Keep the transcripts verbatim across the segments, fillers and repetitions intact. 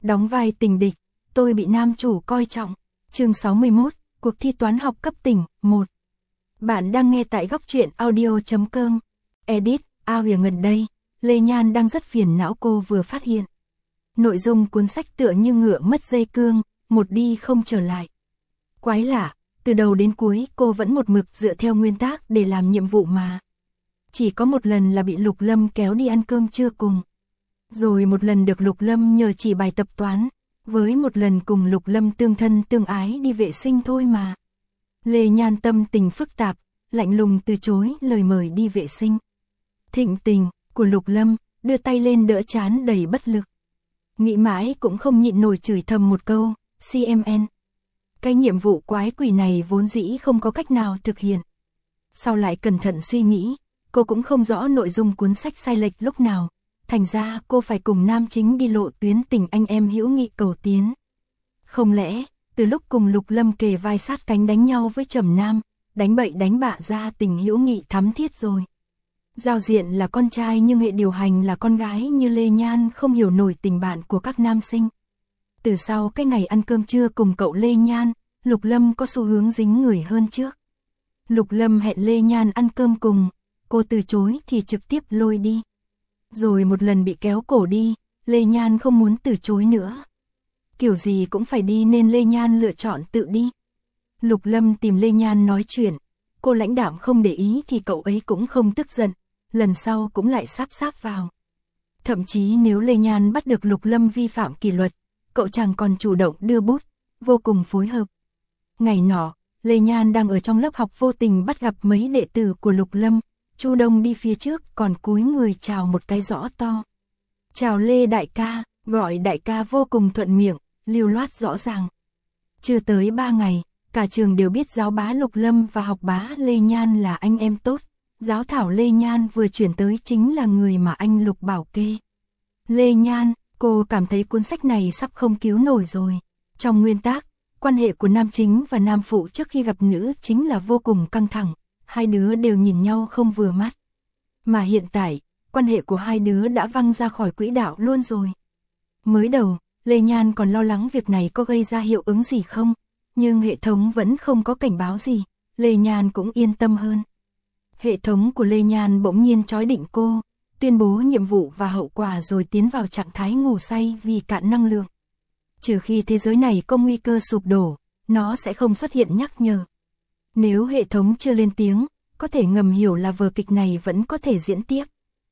Đóng vai tình địch, tôi bị nam chủ coi trọng. Chương sáu mươi mốt, cuộc thi toán học cấp tỉnh, một. Bạn đang nghe tại góc truyện audio chấm com. Edit, ao hìa gần đây, Lê Nhan đang rất phiền não. Cô vừa phát hiện nội dung cuốn sách tựa như ngựa mất dây cương, một đi không trở lại. Quái lạ, từ đầu đến cuối cô vẫn một mực dựa theo nguyên tắc để làm nhiệm vụ mà. Chỉ có một lần là bị Lục Lâm kéo đi ăn cơm trưa cùng. Rồi một lần được Lục Lâm nhờ chỉ bài tập toán, với một lần cùng Lục Lâm tương thân tương ái đi vệ sinh thôi mà. Lê Nhan tâm tình phức tạp, lạnh lùng từ chối lời mời đi vệ sinh. Thịnh tình của Lục Lâm, đưa tay lên đỡ trán đầy bất lực. Nghĩ mãi cũng không nhịn nổi chửi thầm một câu, xê em en. Cái nhiệm vụ quái quỷ này vốn dĩ không có cách nào thực hiện. Sau lại cẩn thận suy nghĩ, cô cũng không rõ nội dung cuốn sách sai lệch lúc nào. Thành ra cô phải cùng nam chính đi lộ tuyến tình anh em hữu nghị cầu tiến. Không lẽ, từ lúc cùng Lục Lâm kề vai sát cánh đánh nhau với Trầm Nam, đánh bậy đánh bạ ra tình hữu nghị thắm thiết rồi. Giao diện là con trai nhưng hệ điều hành là con gái như Lê Nhan không hiểu nổi tình bạn của các nam sinh. Từ sau cái ngày ăn cơm trưa cùng cậu Lê Nhan, Lục Lâm có xu hướng dính người hơn trước. Lục Lâm hẹn Lê Nhan ăn cơm cùng, cô từ chối thì trực tiếp lôi đi. Rồi một lần bị kéo cổ đi, Lê Nhan không muốn từ chối nữa. Kiểu gì cũng phải đi nên Lê Nhan lựa chọn tự đi. Lục Lâm tìm Lê Nhan nói chuyện, cô lãnh đạm không để ý thì cậu ấy cũng không tức giận, lần sau cũng lại sáp sáp vào. Thậm chí nếu Lê Nhan bắt được Lục Lâm vi phạm kỷ luật, cậu chàng còn chủ động đưa bút, vô cùng phối hợp. Ngày nọ, Lê Nhan đang ở trong lớp học vô tình bắt gặp mấy đệ tử của Lục Lâm. Chu Đông đi phía trước còn cúi người chào một cái rõ to. Chào Lê đại ca, gọi đại ca vô cùng thuận miệng, lưu loát rõ ràng. Chưa tới ba ngày, cả trường đều biết giáo bá Lục Lâm và học bá Lê Nhan là anh em tốt. Giáo thảo Lê Nhan vừa chuyển tới chính là người mà anh Lục bảo kê. Lê Nhan, cô cảm thấy cuốn sách này sắp không cứu nổi rồi. Trong nguyên tắc, quan hệ của nam chính và nam phụ trước khi gặp nữ chính là vô cùng căng thẳng. Hai đứa đều nhìn nhau không vừa mắt. Mà hiện tại, quan hệ của hai đứa đã văng ra khỏi quỹ đạo luôn rồi. Mới đầu, Lê Nhan còn lo lắng việc này có gây ra hiệu ứng gì không, nhưng hệ thống vẫn không có cảnh báo gì, Lê Nhan cũng yên tâm hơn. Hệ thống của Lê Nhan bỗng nhiên chói định cô, tuyên bố nhiệm vụ và hậu quả rồi tiến vào trạng thái ngủ say vì cạn năng lượng. Trừ khi thế giới này có nguy cơ sụp đổ, nó sẽ không xuất hiện nhắc nhở. Nếu hệ thống chưa lên tiếng, có thể ngầm hiểu là vở kịch này vẫn có thể diễn tiếp.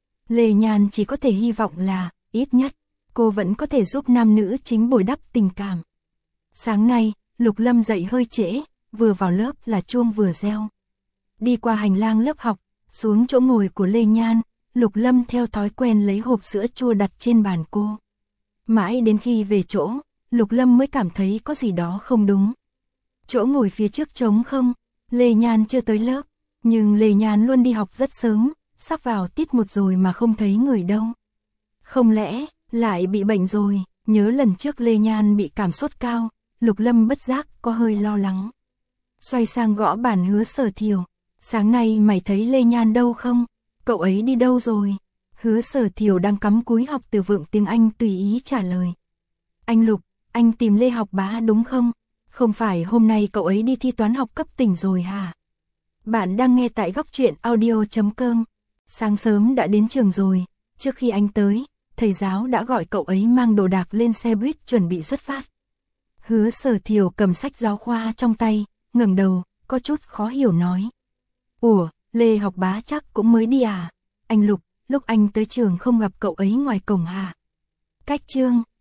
Lê Nhan chỉ có thể hy vọng là, ít nhất, cô vẫn có thể giúp nam nữ chính bồi đắp tình cảm. Sáng nay, Lục Lâm dậy hơi trễ, vừa vào lớp là chuông vừa reo. Đi qua hành lang lớp học, xuống chỗ ngồi của Lê Nhan, Lục Lâm theo thói quen lấy hộp sữa chua đặt trên bàn cô. Mãi đến khi về chỗ, Lục Lâm mới cảm thấy có gì đó không đúng. Chỗ ngồi phía trước trống không, Lê Nhan chưa tới lớp, nhưng Lê Nhan luôn đi học rất sớm, sắp vào tiết một rồi mà không thấy người đâu. Không lẽ, lại bị bệnh rồi, nhớ lần trước Lê Nhan bị cảm sốt cao, Lục Lâm bất giác có hơi lo lắng. Xoay sang gõ bàn Hứa Sở Thiều, sáng nay mày thấy Lê Nhan đâu không? Cậu ấy đi đâu rồi? Hứa Sở Thiều đang cắm cúi học từ vựng tiếng Anh tùy ý trả lời. Anh Lục, anh tìm Lê học bá đúng không? Không phải hôm nay cậu ấy đi thi toán học cấp tỉnh rồi hả? Bạn đang nghe tại góc truyện audio chấm com. Sáng sớm đã đến trường rồi, trước khi anh tới, thầy giáo đã gọi cậu ấy mang đồ đạc lên xe buýt chuẩn bị xuất phát. Hứa Sở Thiều cầm sách giáo khoa trong tay, ngẩng đầu, có chút khó hiểu nói. Ủa, Lê học bá chắc cũng mới đi à? Anh Lục, lúc anh tới trường không gặp cậu ấy ngoài cổng hả? Cách chương,